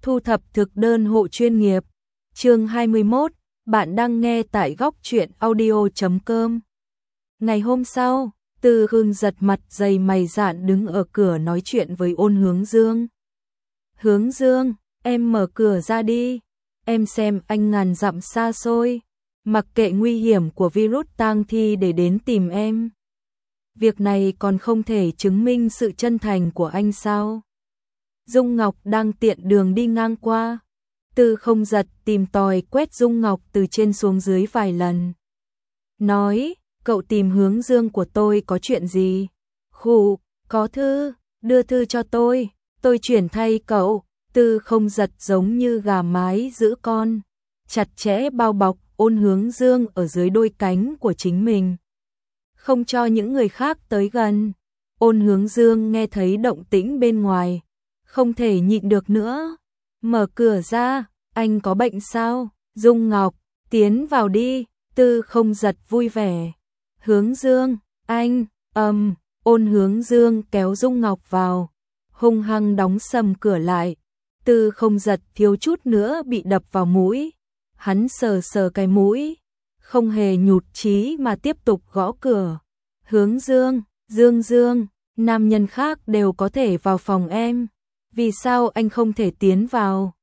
Thu thập thực đơn hộ chuyên nghiệp. Chương 21, bạn đang nghe tại góc truyện audio.com. Ngày hôm sau, Tư Hương giật mặt dày mày dạn đứng ở cửa nói chuyện với Ôn Hướng Dương. Hướng Dương, em mở cửa ra đi. Em xem anh ngàn dặm xa xôi, mặc kệ nguy hiểm của virus tang thi để đến tìm em. Việc này còn không thể chứng minh sự chân thành của anh sao? Dung Ngọc đang tiện đường đi ngang qua. Tư Không giật tìm tòi quét Dung Ngọc từ trên xuống dưới vài lần. Nói, cậu tìm Hướng Dương của tôi có chuyện gì? Khụ, có thư, đưa thư cho tôi chuyển thay cậu. Tư Không giật giống như gà mái giữ con, chặt chẽ bao bọc Ôn Hướng Dương ở dưới đôi cánh của chính mình, không cho những người khác tới gần. Ôn Hướng Dương nghe thấy động tĩnh bên ngoài, không thể nhịn được nữa, mở cửa ra. Anh có bệnh sao? Dung Ngọc, tiến vào đi. Tư Không giật vui vẻ. Hướng Dương, anh, Ôn Hướng Dương kéo Dung Ngọc vào, hung hăng đóng sầm cửa lại. Tư Không giật thiếu chút nữa bị đập vào mũi. Hắn sờ sờ cái mũi, không hề nhụt chí mà tiếp tục gõ cửa. Hướng Dương, Dương, nam nhân khác đều có thể vào phòng em, vì sao anh không thể tiến vào?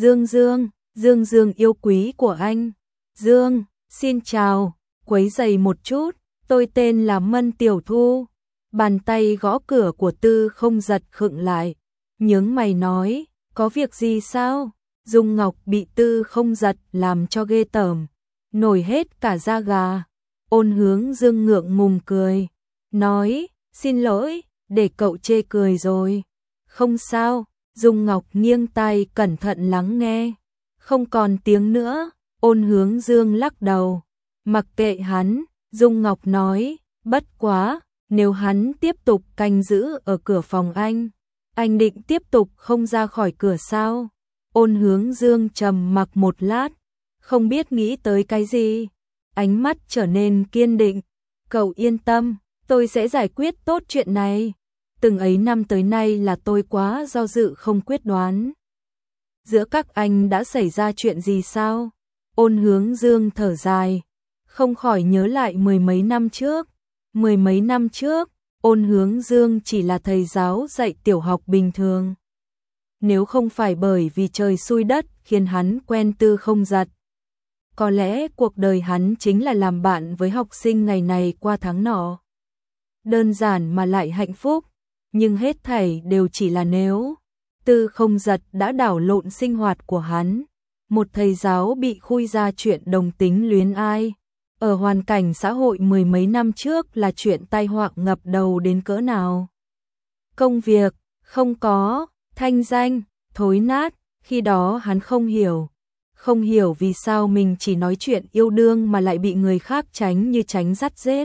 Dương yêu quý của anh. Dương, xin chào, quấy rầy một chút, tôi tên là Mân Tiểu Thu. Bàn tay gõ cửa của Tư Không giật khựng lại, nhướng mày nói, có việc gì sao? Dung Ngọc bị Tư Không giật làm cho ghê tởm, nổi hết cả da gà. Ôn Hướng Dương ngượng ngùng cười, nói, xin lỗi, để cậu chê cười rồi. Không sao. Dung Ngọc nghiêng tai cẩn thận lắng nghe. Không còn tiếng nữa. Ôn Hướng Dương lắc đầu, mặc kệ hắn. Dung Ngọc nói, bất quá, nếu hắn tiếp tục canh giữ ở cửa phòng anh định tiếp tục không ra khỏi cửa sao? Ôn Hướng Dương trầm mặc một lát, không biết nghĩ tới cái gì, ánh mắt trở nên kiên định. Cậu yên tâm, tôi sẽ giải quyết tốt chuyện này. Từng ấy năm tới nay là tôi quá do dự không quyết đoán. Giữa các anh đã xảy ra chuyện gì sao? Ôn Hướng Dương thở dài, không khỏi nhớ lại mười mấy năm trước, Ôn Hướng Dương chỉ là thầy giáo dạy tiểu học bình thường. Nếu không phải bởi vì trời xui đất khiến hắn quen Tư Không giật, có lẽ cuộc đời hắn chính là làm bạn với học sinh ngày này qua tháng nọ. Đơn giản mà lại hạnh phúc, nhưng hết thảy đều chỉ là nếu. Tư Không giật đã đảo lộn sinh hoạt của hắn. Một thầy giáo bị khui ra chuyện đồng tính luyến ai, ở hoàn cảnh xã hội mười mấy năm trước là chuyện tai họa ngập đầu đến cỡ nào. Công việc, không có, thanh danh, thối nát, khi đó hắn không hiểu vì sao mình chỉ nói chuyện yêu đương mà lại bị người khác tránh như tránh dắt rết.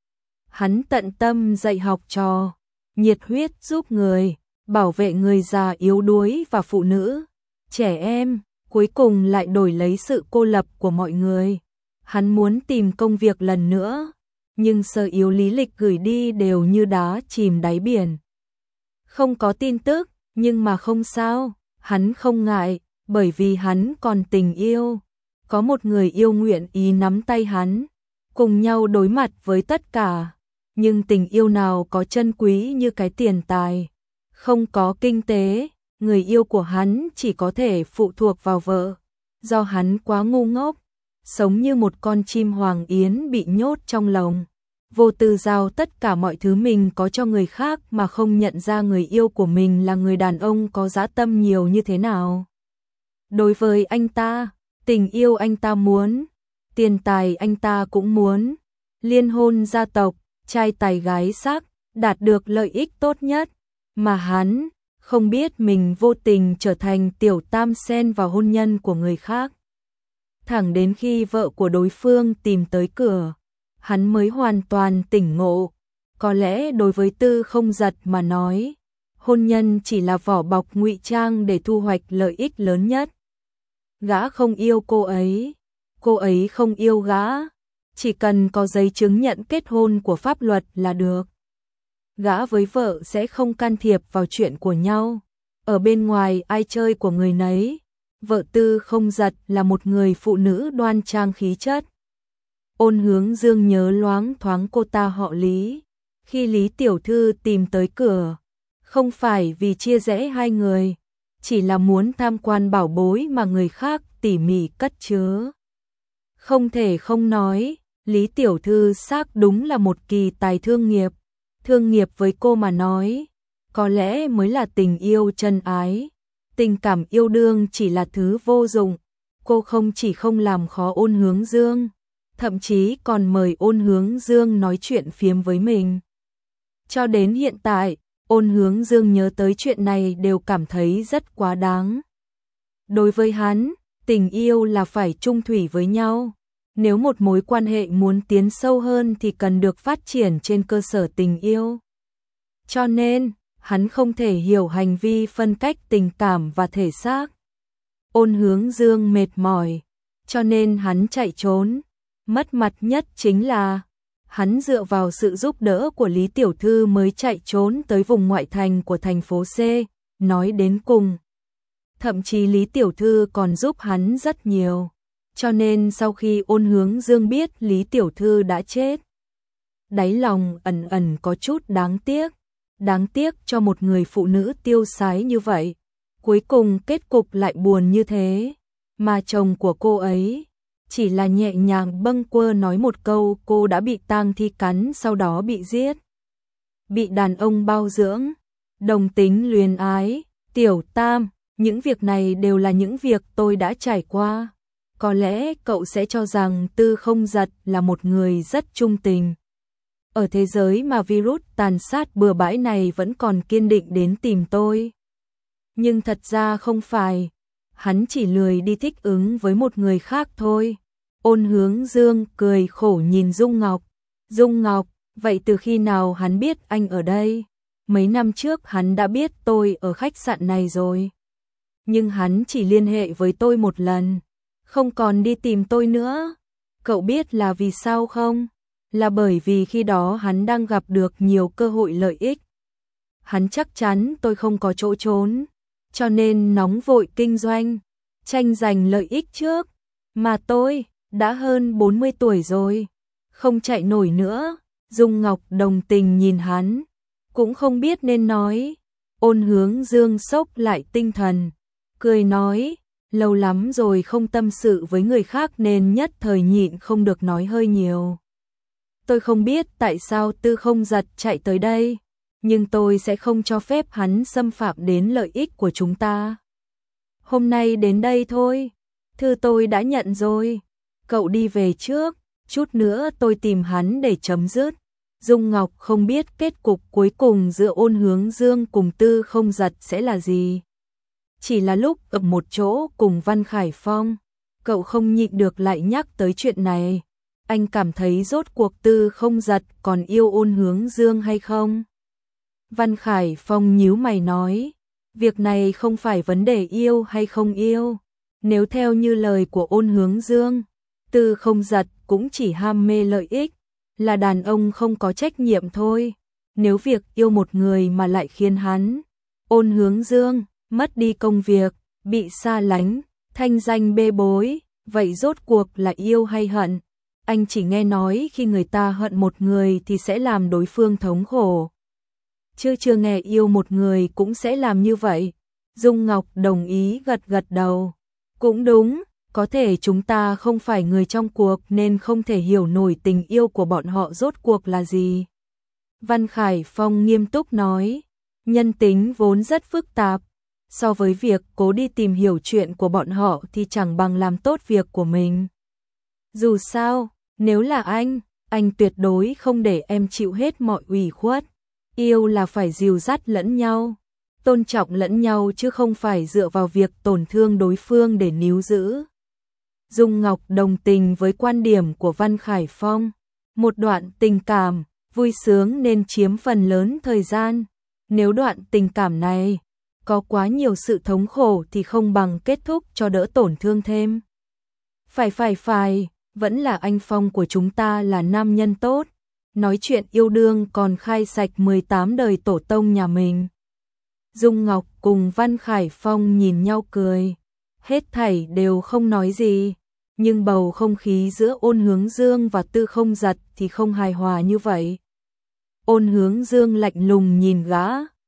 Hắn tận tâm dạy học trò, nhiệt huyết giúp người, bảo vệ người già yếu đuối và phụ nữ, trẻ em, cuối cùng lại đổi lấy sự cô lập của mọi người. Hắn muốn tìm công việc lần nữa, nhưng sơ yếu lý lịch gửi đi đều như đá chìm đáy biển. Không có tin tức, nhưng mà không sao, hắn không ngại, bởi vì hắn còn tình yêu. Có một người yêu nguyện ý nắm tay hắn, cùng nhau đối mặt với tất cả. Nhưng tình yêu nào có chân quý như cái tiền tài. Không có kinh tế, người yêu của hắn chỉ có thể phụ thuộc vào vợ. Do hắn quá ngu ngốc, sống như một con chim hoàng yến bị nhốt trong lồng, vô tư giao tất cả mọi thứ mình có cho người khác mà không nhận ra người yêu của mình là người đàn ông có dã tâm nhiều như thế nào. Đối với anh ta, tình yêu anh ta muốn, tiền tài anh ta cũng muốn, liên hôn gia tộc, trai tài gái sắc, đạt được lợi ích tốt nhất, mà hắn không biết mình vô tình trở thành tiểu tam sen vào hôn nhân của người khác. Thẳng đến khi vợ của đối phương tìm tới cửa, hắn mới hoàn toàn tỉnh ngộ. Có lẽ đối với Tư Không giật mà nói, hôn nhân chỉ là vỏ bọc ngụy trang để thu hoạch lợi ích lớn nhất. Gã không yêu cô ấy không yêu gã, chỉ cần có giấy chứng nhận kết hôn của pháp luật là được. Gã với vợ sẽ không can thiệp vào chuyện của nhau. ở bên ngoài ai chơi của người nấy. Vợ Tư Không Giật là một người phụ nữ đoan trang khí chất. Ôn Hướng Dương nhớ loáng thoáng cô ta họ Lý. Khi Lý tiểu thư tìm tới cửa, không phải vì chia rẽ hai người, chỉ là muốn tham quan bảo bối mà người khác tỉ mỉ cất chứa. Không thể không nói, Lý tiểu thư xác đúng là một kỳ tài thương nghiệp. Thương nghiệp với cô mà nói, có lẽ mới là tình yêu chân ái. Tình cảm yêu đương chỉ là thứ vô dụng. Cô không chỉ không làm khó Ôn Hướng Dương, thậm chí còn mời Ôn Hướng Dương nói chuyện phiếm với mình. Cho đến hiện tại, Ôn Hướng Dương nhớ tới chuyện này đều cảm thấy rất quá đáng. Đối với hắn, tình yêu là phải chung thủy với nhau. Nếu một mối quan hệ muốn tiến sâu hơn thì cần được phát triển trên cơ sở tình yêu. Cho nên, hắn không thể hiểu hành vi phân cách tình cảm và thể xác. Ôn Hướng Dương mệt mỏi, cho nên hắn chạy trốn. Mất mặt nhất chính là hắn dựa vào sự giúp đỡ của Lý tiểu thư mới chạy trốn tới vùng ngoại thành của thành phố C. Nói đến cùng, thậm chí Lý tiểu thư còn giúp hắn rất nhiều. Cho nên sau khi Ôn Hướng Dương biết Lý tiểu thư đã chết, đáy lòng ẩn ẩn có chút đáng tiếc. Đáng tiếc cho một người phụ nữ tiêu sái như vậy, cuối cùng kết cục lại buồn như thế. Mà chồng của cô ấy chỉ là nhẹ nhàng bâng quơ nói một câu cô đã bị tang thi cắn, sau đó bị giết. Bị đàn ông bao dưỡng, đồng tính luyến ái, tiểu tam, những việc này đều là những việc tôi đã trải qua. Có lẽ cậu sẽ cho rằng Tư Không Giật là một người rất trung tình. Ở thế giới mà virus tàn sát bừa bãi này vẫn còn kiên định đến tìm tôi. Nhưng thật ra không phải, hắn chỉ lười đi thích ứng với một người khác thôi. Ôn Hướng Dương cười khổ nhìn Dung Ngọc. Dung Ngọc, vậy từ khi nào hắn biết anh ở đây? Mấy năm trước hắn đã biết tôi ở khách sạn này rồi. Nhưng hắn chỉ liên hệ với tôi một lần, không còn đi tìm tôi nữa. Cậu biết là vì sao không? Là bởi vì khi đó hắn đang gặp được nhiều cơ hội lợi ích. Hắn chắc chắn tôi không có chỗ trốn, cho nên nóng vội kinh doanh, tranh giành lợi ích trước. Mà tôi đã hơn 40 tuổi rồi, không chạy nổi nữa. Dung Ngọc đồng tình nhìn hắn, cũng không biết nên nói. Ôn Hướng Dương sốc lại tinh thần, cười nói, lâu lắm rồi không tâm sự với người khác nên nhất thời nhịn không được nói hơi nhiều. Tôi không biết tại sao Tư Không Giật chạy tới đây, nhưng tôi sẽ không cho phép hắn xâm phạm đến lợi ích của chúng ta. Hôm nay đến đây thôi, thư tôi đã nhận rồi, cậu đi về trước, chút nữa tôi tìm hắn để chấm dứt. Dung Ngọc không biết kết cục cuối cùng giữa Ôn Hướng Dương cùng Tư Không Giật sẽ là gì. Chỉ là lúc ở một chỗ cùng Văn Khải Phong, cậu không nhịn được lại nhắc tới chuyện này. Anh cảm thấy rốt cuộc Tư Không Giật còn yêu Ôn Hướng Dương hay không? Văn Khải Phong nhíu mày nói, việc này không phải vấn đề yêu hay không yêu. Nếu theo như lời của Ôn Hướng Dương, Tư Không Giật cũng chỉ ham mê lợi ích, là đàn ông không có trách nhiệm thôi. Nếu việc yêu một người mà lại khiến hắn, Ôn Hướng Dương, mất đi công việc, bị xa lánh, thanh danh bê bối, vậy rốt cuộc là yêu hay hận? Anh chỉ nghe nói khi người ta hận một người thì sẽ làm đối phương thống khổ, chứ chưa nghe yêu một người cũng sẽ làm như vậy. Dung Ngọc đồng ý gật gật đầu. Cũng đúng, có thể chúng ta không phải người trong cuộc nên không thể hiểu nổi tình yêu của bọn họ rốt cuộc là gì. Văn Khải Phong nghiêm túc nói, nhân tính vốn rất phức tạp. So với việc cố đi tìm hiểu chuyện của bọn họ thì chẳng bằng làm tốt việc của mình. Dù sao, nếu là anh tuyệt đối không để em chịu hết mọi ủy khuất. Yêu là phải dìu dắt lẫn nhau, tôn trọng lẫn nhau chứ không phải dựa vào việc tổn thương đối phương để níu giữ. Dung Ngọc đồng tình với quan điểm của Văn Khải Phong. Một đoạn tình cảm, vui sướng nên chiếm phần lớn thời gian. Nếu đoạn tình cảm này có quá nhiều sự thống khổ thì không bằng kết thúc cho đỡ tổn thương thêm. Phải, vẫn là anh Phong của chúng ta là nam nhân tốt. Nói chuyện yêu đương còn khai sạch 18 đời tổ tông nhà mình. Dung Ngọc cùng Văn Khải Phong nhìn nhau cười. Hết thảy đều không nói gì. Nhưng bầu không khí giữa Ôn Hướng Dương và Tư Không Giật thì không hài hòa như vậy. Ôn Hướng Dương lạnh lùng nhìn gã,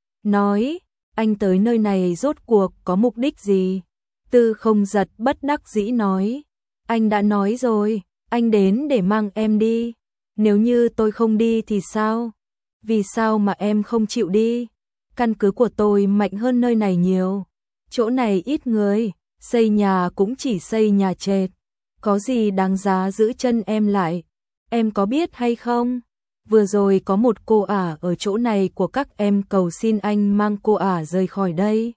nói, anh tới nơi này rốt cuộc có mục đích gì? Tư Không Giật bất đắc dĩ nói, anh đã nói rồi, anh đến để mang em đi. Nếu như tôi không đi thì sao? Vì sao mà em không chịu đi? Căn cứ của tôi mạnh hơn nơi này nhiều. Chỗ này ít người, xây nhà cũng chỉ xây nhà trệt. Có gì đáng giá giữ chân em lại? Em có biết hay không? Vừa rồi có một cô ả ở chỗ này của các em cầu xin anh mang cô ả rời khỏi đây.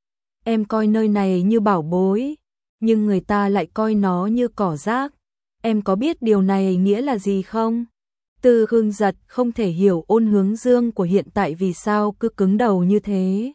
Em coi nơi này như bảo bối, nhưng người ta lại coi nó như cỏ rác. Em có biết điều này nghĩa là gì không? Tư Hưng Giật không thể hiểu Ôn Hướng Dương của hiện tại vì sao cứ cứng đầu như thế.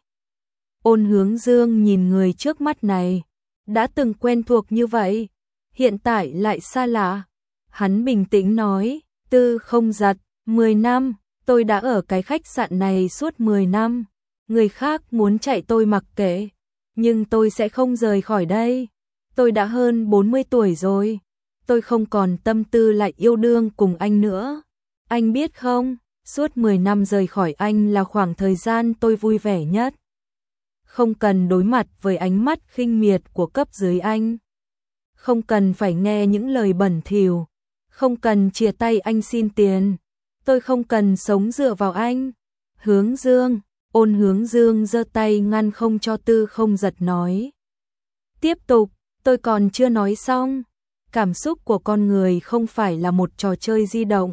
Ôn Hướng Dương nhìn người trước mắt này, đã từng quen thuộc như vậy, hiện tại lại xa lạ. Hắn bình tĩnh nói, Tư Không Giật, 10 năm, tôi đã ở cái khách sạn này suốt 10 năm. Người khác muốn chạy tôi mặc kệ, nhưng tôi sẽ không rời khỏi đây. Tôi đã hơn 40 tuổi rồi, tôi không còn tâm tư lại yêu đương cùng anh nữa. Anh biết không, suốt 10 năm rời khỏi anh là khoảng thời gian tôi vui vẻ nhất. Không cần đối mặt với ánh mắt khinh miệt của cấp dưới anh. Không cần phải nghe những lời bẩn thỉu. Không cần chia tay anh xin tiền. Tôi không cần sống dựa vào anh. Hướng Dương, Ôn Hướng Dương giơ tay ngăn không cho Tư Không Giật nói. Tiếp tục, tôi còn chưa nói xong. Cảm xúc của con người không phải là một trò chơi di động.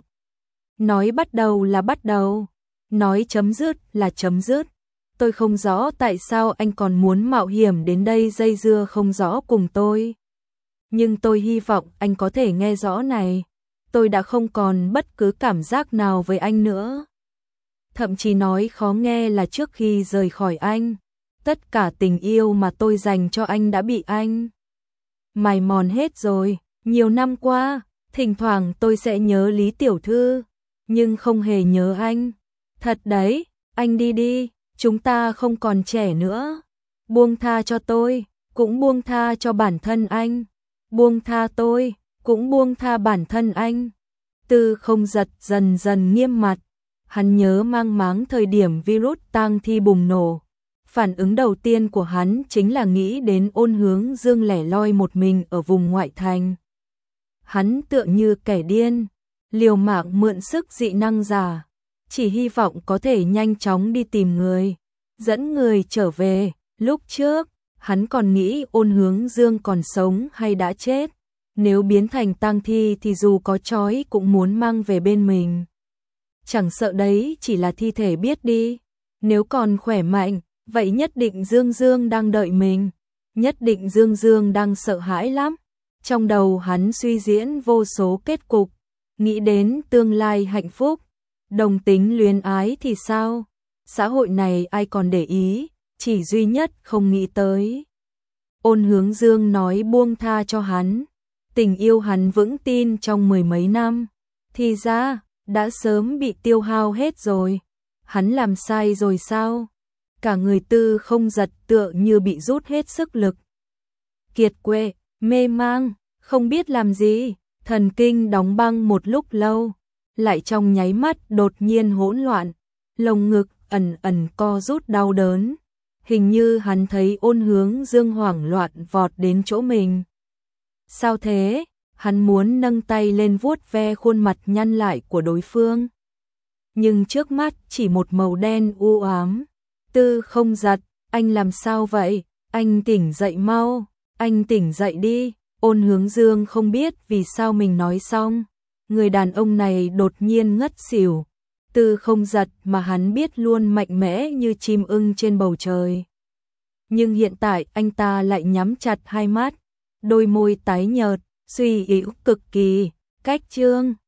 Nói bắt đầu là bắt đầu, nói chấm dứt là chấm dứt. Tôi không rõ tại sao anh còn muốn mạo hiểm đến đây dây dưa không rõ cùng tôi. Nhưng tôi hy vọng anh có thể nghe rõ này. Tôi đã không còn bất cứ cảm giác nào với anh nữa. Thậm chí nói khó nghe là trước khi rời khỏi anh, tất cả tình yêu mà tôi dành cho anh đã bị anh mài mòn hết rồi. Nhiều năm qua, thỉnh thoảng tôi sẽ nhớ Lý Tiểu Thư, nhưng không hề nhớ anh. Thật đấy, anh đi đi, chúng ta không còn trẻ nữa. Buông tha cho tôi, cũng buông tha cho bản thân anh. Buông tha tôi, cũng buông tha bản thân anh. Tư Không Giật dần dần nghiêm mặt. Hắn nhớ mang máng thời điểm virus tang thi bùng nổ. Phản ứng đầu tiên của hắn chính là nghĩ đến Ôn Hướng Dương lẻ loi một mình ở vùng ngoại thành. Hắn tựa như kẻ điên, liều mạng mượn sức dị năng giả, chỉ hy vọng có thể nhanh chóng đi tìm người, dẫn người trở về. Lúc trước, hắn còn nghĩ Ôn Hướng Dương còn sống hay đã chết. Nếu biến thành tang thi thì dù có trói cũng muốn mang về bên mình. Chẳng sợ đấy chỉ là thi thể biết đi. Nếu còn khỏe mạnh, vậy nhất định Dương Dương đang đợi mình. Nhất định Dương Dương đang sợ hãi lắm. Trong đầu hắn suy diễn vô số kết cục, nghĩ đến tương lai hạnh phúc. Đồng tính luyến ái thì sao? Xã hội này ai còn để ý, chỉ duy nhất không nghĩ tới. Ôn Hướng Dương nói buông tha cho hắn. Tình yêu hắn vững tin trong 10 mấy năm, thì ra đã sớm bị tiêu hao hết rồi. Hắn làm sai rồi sao? Cả người Tư Không Giật tựa như bị rút hết sức lực. Kiệt quệ, mê mang, không biết làm gì, thần kinh đóng băng một lúc lâu, lại trong nháy mắt đột nhiên hỗn loạn, lồng ngực ẩn ẩn co rút đau đớn. Hình như hắn thấy Ôn Hướng Dương hoảng loạn vọt đến chỗ mình. Sao thế? Hắn muốn nâng tay lên vuốt ve khuôn mặt nhăn lại của đối phương. Nhưng trước mắt chỉ một màu đen u ám. Tư Không Giật, anh làm sao vậy? Anh tỉnh dậy mau, anh tỉnh dậy đi. Ôn Hướng Dương không biết vì sao mình nói xong. Người đàn ông này đột nhiên ngất xỉu. Tư Không Giật mà hắn biết luôn mạnh mẽ như chim ưng trên bầu trời. Nhưng hiện tại anh ta lại nhắm chặt hai mắt, đôi môi tái nhợt, suy yếu cực kỳ. Cách chương